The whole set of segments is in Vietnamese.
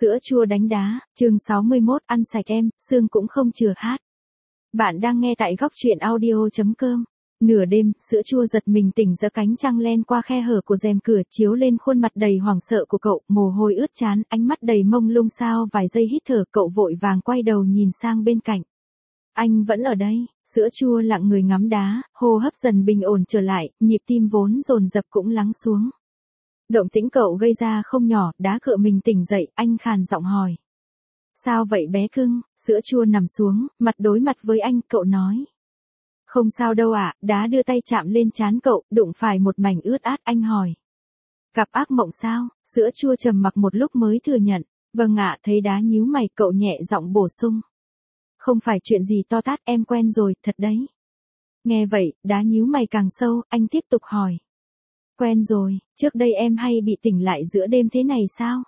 Sữa chua đánh đá, chương 61, ăn sạch em, xương cũng không chừa hát. Bạn đang nghe tại góc truyện audio.com. Nửa đêm, sữa chua giật mình tỉnh giữa cánh trăng len qua khe hở của rèm cửa chiếu lên khuôn mặt đầy hoảng sợ của cậu, mồ hôi ướt trán, ánh mắt đầy mông lung sao vài giây hít thở, cậu vội vàng quay đầu nhìn sang bên cạnh. Anh vẫn ở đây, sữa chua lặng người ngắm đá, hô hấp dần bình ổn trở lại, nhịp tim vốn dồn dập cũng lắng xuống. Động tĩnh cậu gây ra không nhỏ, đá cựa mình tỉnh dậy, anh khàn giọng hỏi. Sao vậy bé cưng? Sữa chua nằm xuống, mặt đối mặt với anh, cậu nói. Không sao đâu ạ, đá đưa tay chạm lên trán cậu, đụng phải một mảnh ướt át, anh hỏi. Gặp ác mộng sao? Sữa chua trầm mặc một lúc mới thừa nhận. Vâng ạ, thấy đá nhíu mày, cậu nhẹ giọng bổ sung. Không phải chuyện gì to tát, em quen rồi, thật đấy. Nghe vậy, đá nhíu mày càng sâu, anh tiếp tục hỏi. Quen rồi, trước đây em hay bị tỉnh lại giữa đêm thế này sao?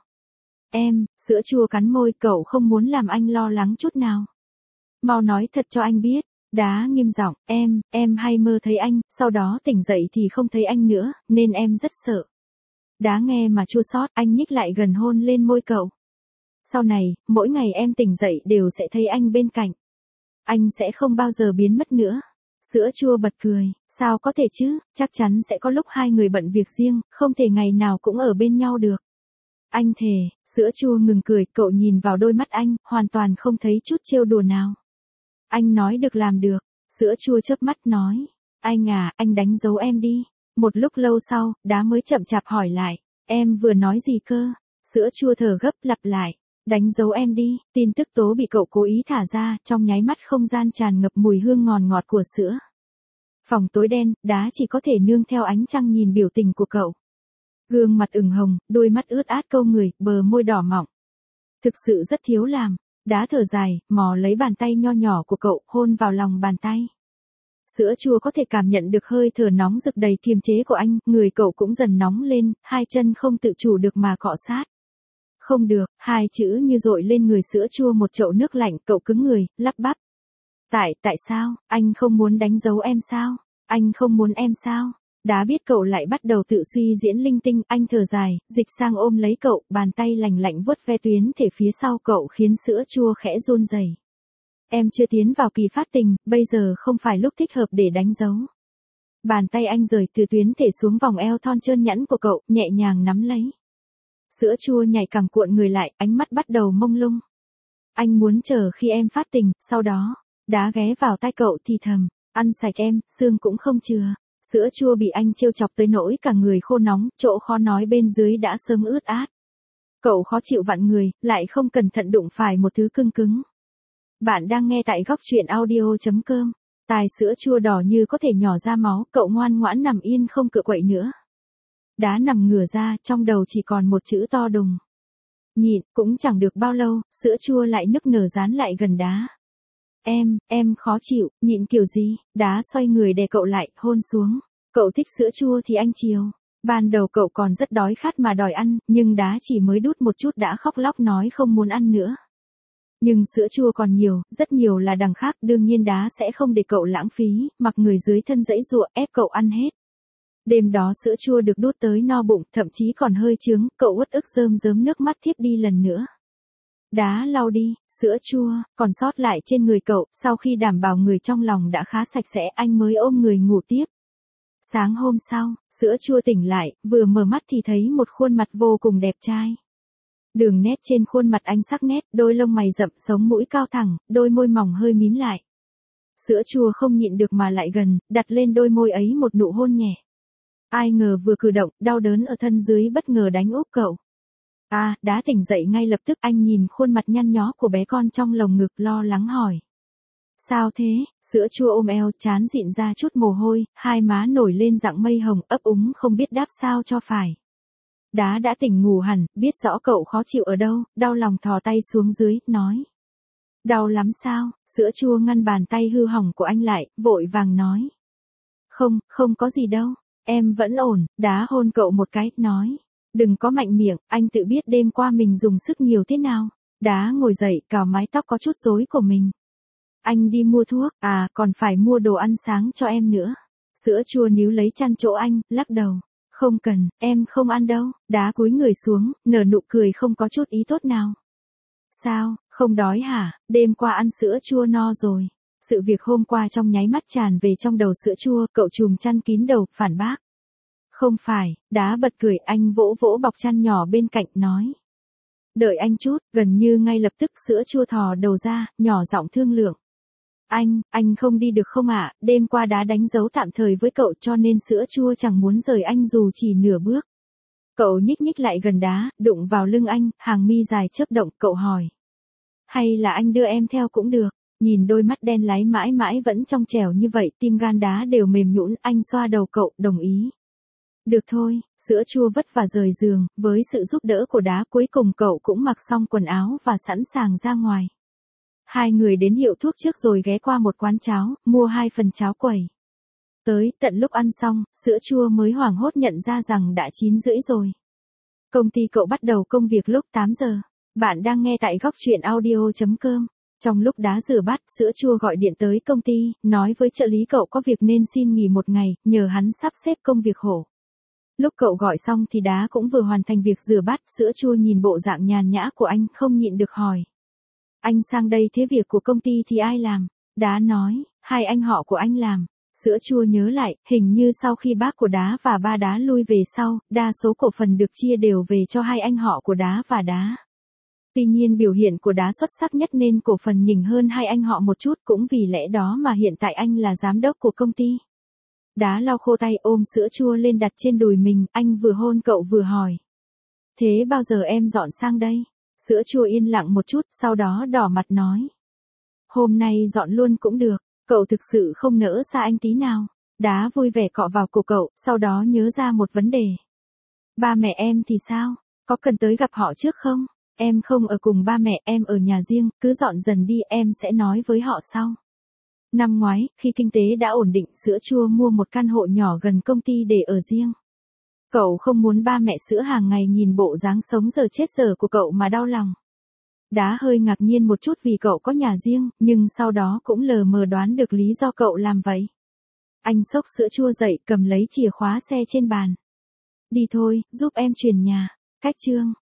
Em, sữa chua cắn môi, cậu không muốn làm anh lo lắng chút nào. Mau nói thật cho anh biết. Đá nghiêm giọng, em hay mơ thấy anh, sau đó tỉnh dậy thì không thấy anh nữa, nên em rất sợ. Đá nghe mà chua xót, anh nhích lại gần hôn lên môi cậu. Sau này, mỗi ngày em tỉnh dậy đều sẽ thấy anh bên cạnh. Anh sẽ không bao giờ biến mất nữa. Sữa chua bật cười, sao có thể chứ, chắc chắn sẽ có lúc hai người bận việc riêng, không thể ngày nào cũng ở bên nhau được. Anh thề, sữa chua ngừng cười, cậu nhìn vào đôi mắt anh, hoàn toàn không thấy chút trêu đùa nào. Anh nói được làm được, sữa chua chớp mắt nói. Anh à, anh đánh dấu em đi. Một lúc lâu sau, đá mới chậm chạp hỏi lại. Em vừa nói gì cơ? Sữa chua thở gấp lặp lại. Đánh dấu em đi, tin tức tố bị cậu cố ý thả ra, trong nháy mắt không gian tràn ngập mùi hương ngọt ngọt của sữa. Phòng tối đen, đá chỉ có thể nương theo ánh trăng nhìn biểu tình của cậu. Gương mặt ửng hồng, đôi mắt ướt át câu người, bờ môi đỏ mọng. Thực sự rất thiếu làm. Đá thở dài, mò lấy bàn tay nho nhỏ của cậu, hôn vào lòng bàn tay. Sữa chua có thể cảm nhận được hơi thở nóng rực đầy kiềm chế của anh, người cậu cũng dần nóng lên, hai chân không tự chủ được mà cọ sát. Không được, hai chữ như dội lên người sữa chua một chậu nước lạnh, cậu cứng người, lắp bắp. Tại sao, anh không muốn đánh dấu em sao? Anh không muốn em sao? Đá biết cậu lại bắt đầu tự suy diễn linh tinh, anh thở dài, dịch sang ôm lấy cậu, bàn tay lành lạnh vuốt ve tuyến thể phía sau cậu khiến sữa chua khẽ run rẩy. Em chưa tiến vào kỳ phát tình, bây giờ không phải lúc thích hợp để đánh dấu. Bàn tay anh rời từ tuyến thể xuống vòng eo thon trơn nhẵn của cậu, nhẹ nhàng nắm lấy. Sữa chua nhảy cằm cuộn người lại, ánh mắt bắt đầu mông lung. Anh muốn chờ khi em phát tình, sau đó, đá ghé vào tai cậu thì thầm, ăn sạch em, xương cũng không chừa. Sữa chua bị anh trêu chọc tới nỗi cả người khô nóng, chỗ khó nói bên dưới đã sớm ướt át. Cậu khó chịu vặn người, lại không cẩn thận đụng phải một thứ cứng cứng. Bạn đang nghe tại góc truyện audio.com. Tai sữa chua đỏ như có thể nhỏ ra máu, cậu ngoan ngoãn nằm yên không cựa quậy nữa. Đá nằm ngửa ra, trong đầu chỉ còn một chữ to đùng. Nhịn, cũng chẳng được bao lâu, sữa chua lại nức nở dán lại gần đá. Em khó chịu, nhịn kiểu gì? Đá xoay người đè cậu lại, hôn xuống. Cậu thích sữa chua thì anh chiều. Ban đầu cậu còn rất đói khát mà đòi ăn, nhưng đá chỉ mới đút một chút đã khóc lóc nói không muốn ăn nữa. Nhưng sữa chua còn nhiều, rất nhiều là đằng khác, đương nhiên đá sẽ không để cậu lãng phí, mặc người dưới thân dãy giụa ép cậu ăn hết. Đêm đó sữa chua được đút tới no bụng, thậm chí còn hơi chướng, cậu uất ức rơm rớm nước mắt thiếp đi lần nữa. Đá lau đi, sữa chua, còn sót lại trên người cậu, sau khi đảm bảo người trong lòng đã khá sạch sẽ anh mới ôm người ngủ tiếp. Sáng hôm sau, sữa chua tỉnh lại, vừa mở mắt thì thấy một khuôn mặt vô cùng đẹp trai. Đường nét trên khuôn mặt anh sắc nét, đôi lông mày rậm, sống mũi cao thẳng, đôi môi mỏng hơi mím lại. Sữa chua không nhịn được mà lại gần, đặt lên đôi môi ấy một nụ hôn nhẹ. Ai ngờ vừa cử động, đau đớn ở thân dưới bất ngờ đánh úp cậu. Đá tỉnh dậy ngay lập tức, anh nhìn khuôn mặt nhăn nhó của bé con trong lồng ngực lo lắng hỏi. Sao thế? Sữa chua ôm eo, trán dịn ra chút mồ hôi, hai má nổi lên dạng mây hồng, ấp úng không biết đáp sao cho phải. Đá đã tỉnh ngủ hẳn, biết rõ cậu khó chịu ở đâu, đau lòng thò tay xuống dưới, nói. Đau lắm sao? Sữa chua ngăn bàn tay hư hỏng của anh lại, vội vàng nói. Không có gì đâu, em vẫn ổn. Đá hôn cậu một cái, nói. Đừng có mạnh miệng, anh tự biết đêm qua mình dùng sức nhiều thế nào. Đá ngồi dậy, cào mái tóc có chút rối của mình. Anh đi mua thuốc, còn phải mua đồ ăn sáng cho em nữa. Sữa chua níu lấy chăn chỗ anh, lắc đầu. Không cần, em không ăn đâu. Đá cúi người xuống, nở nụ cười không có chút ý tốt nào. Sao, không đói hả, đêm qua ăn sữa chua no rồi. Sự việc hôm qua trong nháy mắt tràn về trong đầu sữa chua, cậu trùm chăn kín đầu, phản bác. Không phải, đá bật cười, anh vỗ vỗ bọc chăn nhỏ bên cạnh, nói. Đợi anh chút, gần như ngay lập tức sữa chua thò đầu ra, nhỏ giọng thương lượng. Anh không đi được không ạ, đêm qua đá đánh dấu tạm thời với cậu cho nên sữa chua chẳng muốn rời anh dù chỉ nửa bước. Cậu nhích nhích lại gần đá, đụng vào lưng anh, hàng mi dài chớp động, cậu hỏi. Hay là anh đưa em theo cũng được, nhìn đôi mắt đen láy mãi mãi vẫn trong trẻo như vậy, tim gan đá đều mềm nhũn, anh xoa đầu cậu, đồng ý. Được thôi, sữa chua vất vả rời giường, với sự giúp đỡ của đá cuối cùng cậu cũng mặc xong quần áo và sẵn sàng ra ngoài. Hai người đến hiệu thuốc trước rồi ghé qua một quán cháo, mua 2 phần cháo quẩy. Tới tận lúc ăn xong, sữa chua mới hoảng hốt nhận ra rằng đã 9:30 rồi. Công ty cậu bắt đầu công việc lúc 8 giờ. Bạn đang nghe tại góc truyện audio.com. Trong lúc đá rửa bát, sữa chua gọi điện tới công ty, nói với trợ lý cậu có việc nên xin nghỉ một ngày, nhờ hắn sắp xếp công việc hộ. Lúc cậu gọi xong thì đá cũng vừa hoàn thành việc rửa bát, sữa chua nhìn bộ dạng nhàn nhã của anh không nhịn được hỏi. Anh sang đây thế việc của công ty thì ai làm? Đá nói, 2 anh họ của anh làm. Sữa chua nhớ lại, hình như sau khi bác của đá và ba đá lui về sau, đa số cổ phần được chia đều về cho 2 anh họ của đá và đá. Tuy nhiên biểu hiện của đá xuất sắc nhất nên cổ phần nhỉnh hơn 2 anh họ một chút, cũng vì lẽ đó mà hiện tại anh là giám đốc của công ty. Đá lau khô tay ôm sữa chua lên đặt trên đùi mình, anh vừa hôn cậu vừa hỏi. Thế bao giờ em dọn sang đây? Sữa chua yên lặng một chút, sau đó đỏ mặt nói. Hôm nay dọn luôn cũng được, cậu thực sự không nỡ xa anh tí nào. Đá vui vẻ cọ vào cổ cậu, sau đó nhớ ra một vấn đề. Ba mẹ em thì sao? Có cần tới gặp họ trước không? Em không ở cùng ba mẹ, em ở nhà riêng, cứ dọn dần đi, em sẽ nói với họ sau. Năm ngoái, khi kinh tế đã ổn định, sữa chua mua một căn hộ nhỏ gần công ty để ở riêng. Cậu không muốn ba mẹ sữa hàng ngày nhìn bộ dáng sống giờ chết giờ của cậu mà đau lòng. Đá hơi ngạc nhiên một chút vì cậu có nhà riêng, nhưng sau đó cũng lờ mờ đoán được lý do cậu làm vậy. Anh xốc sữa chua dậy, cầm lấy chìa khóa xe trên bàn. Đi thôi, giúp em chuyển nhà. Cách chương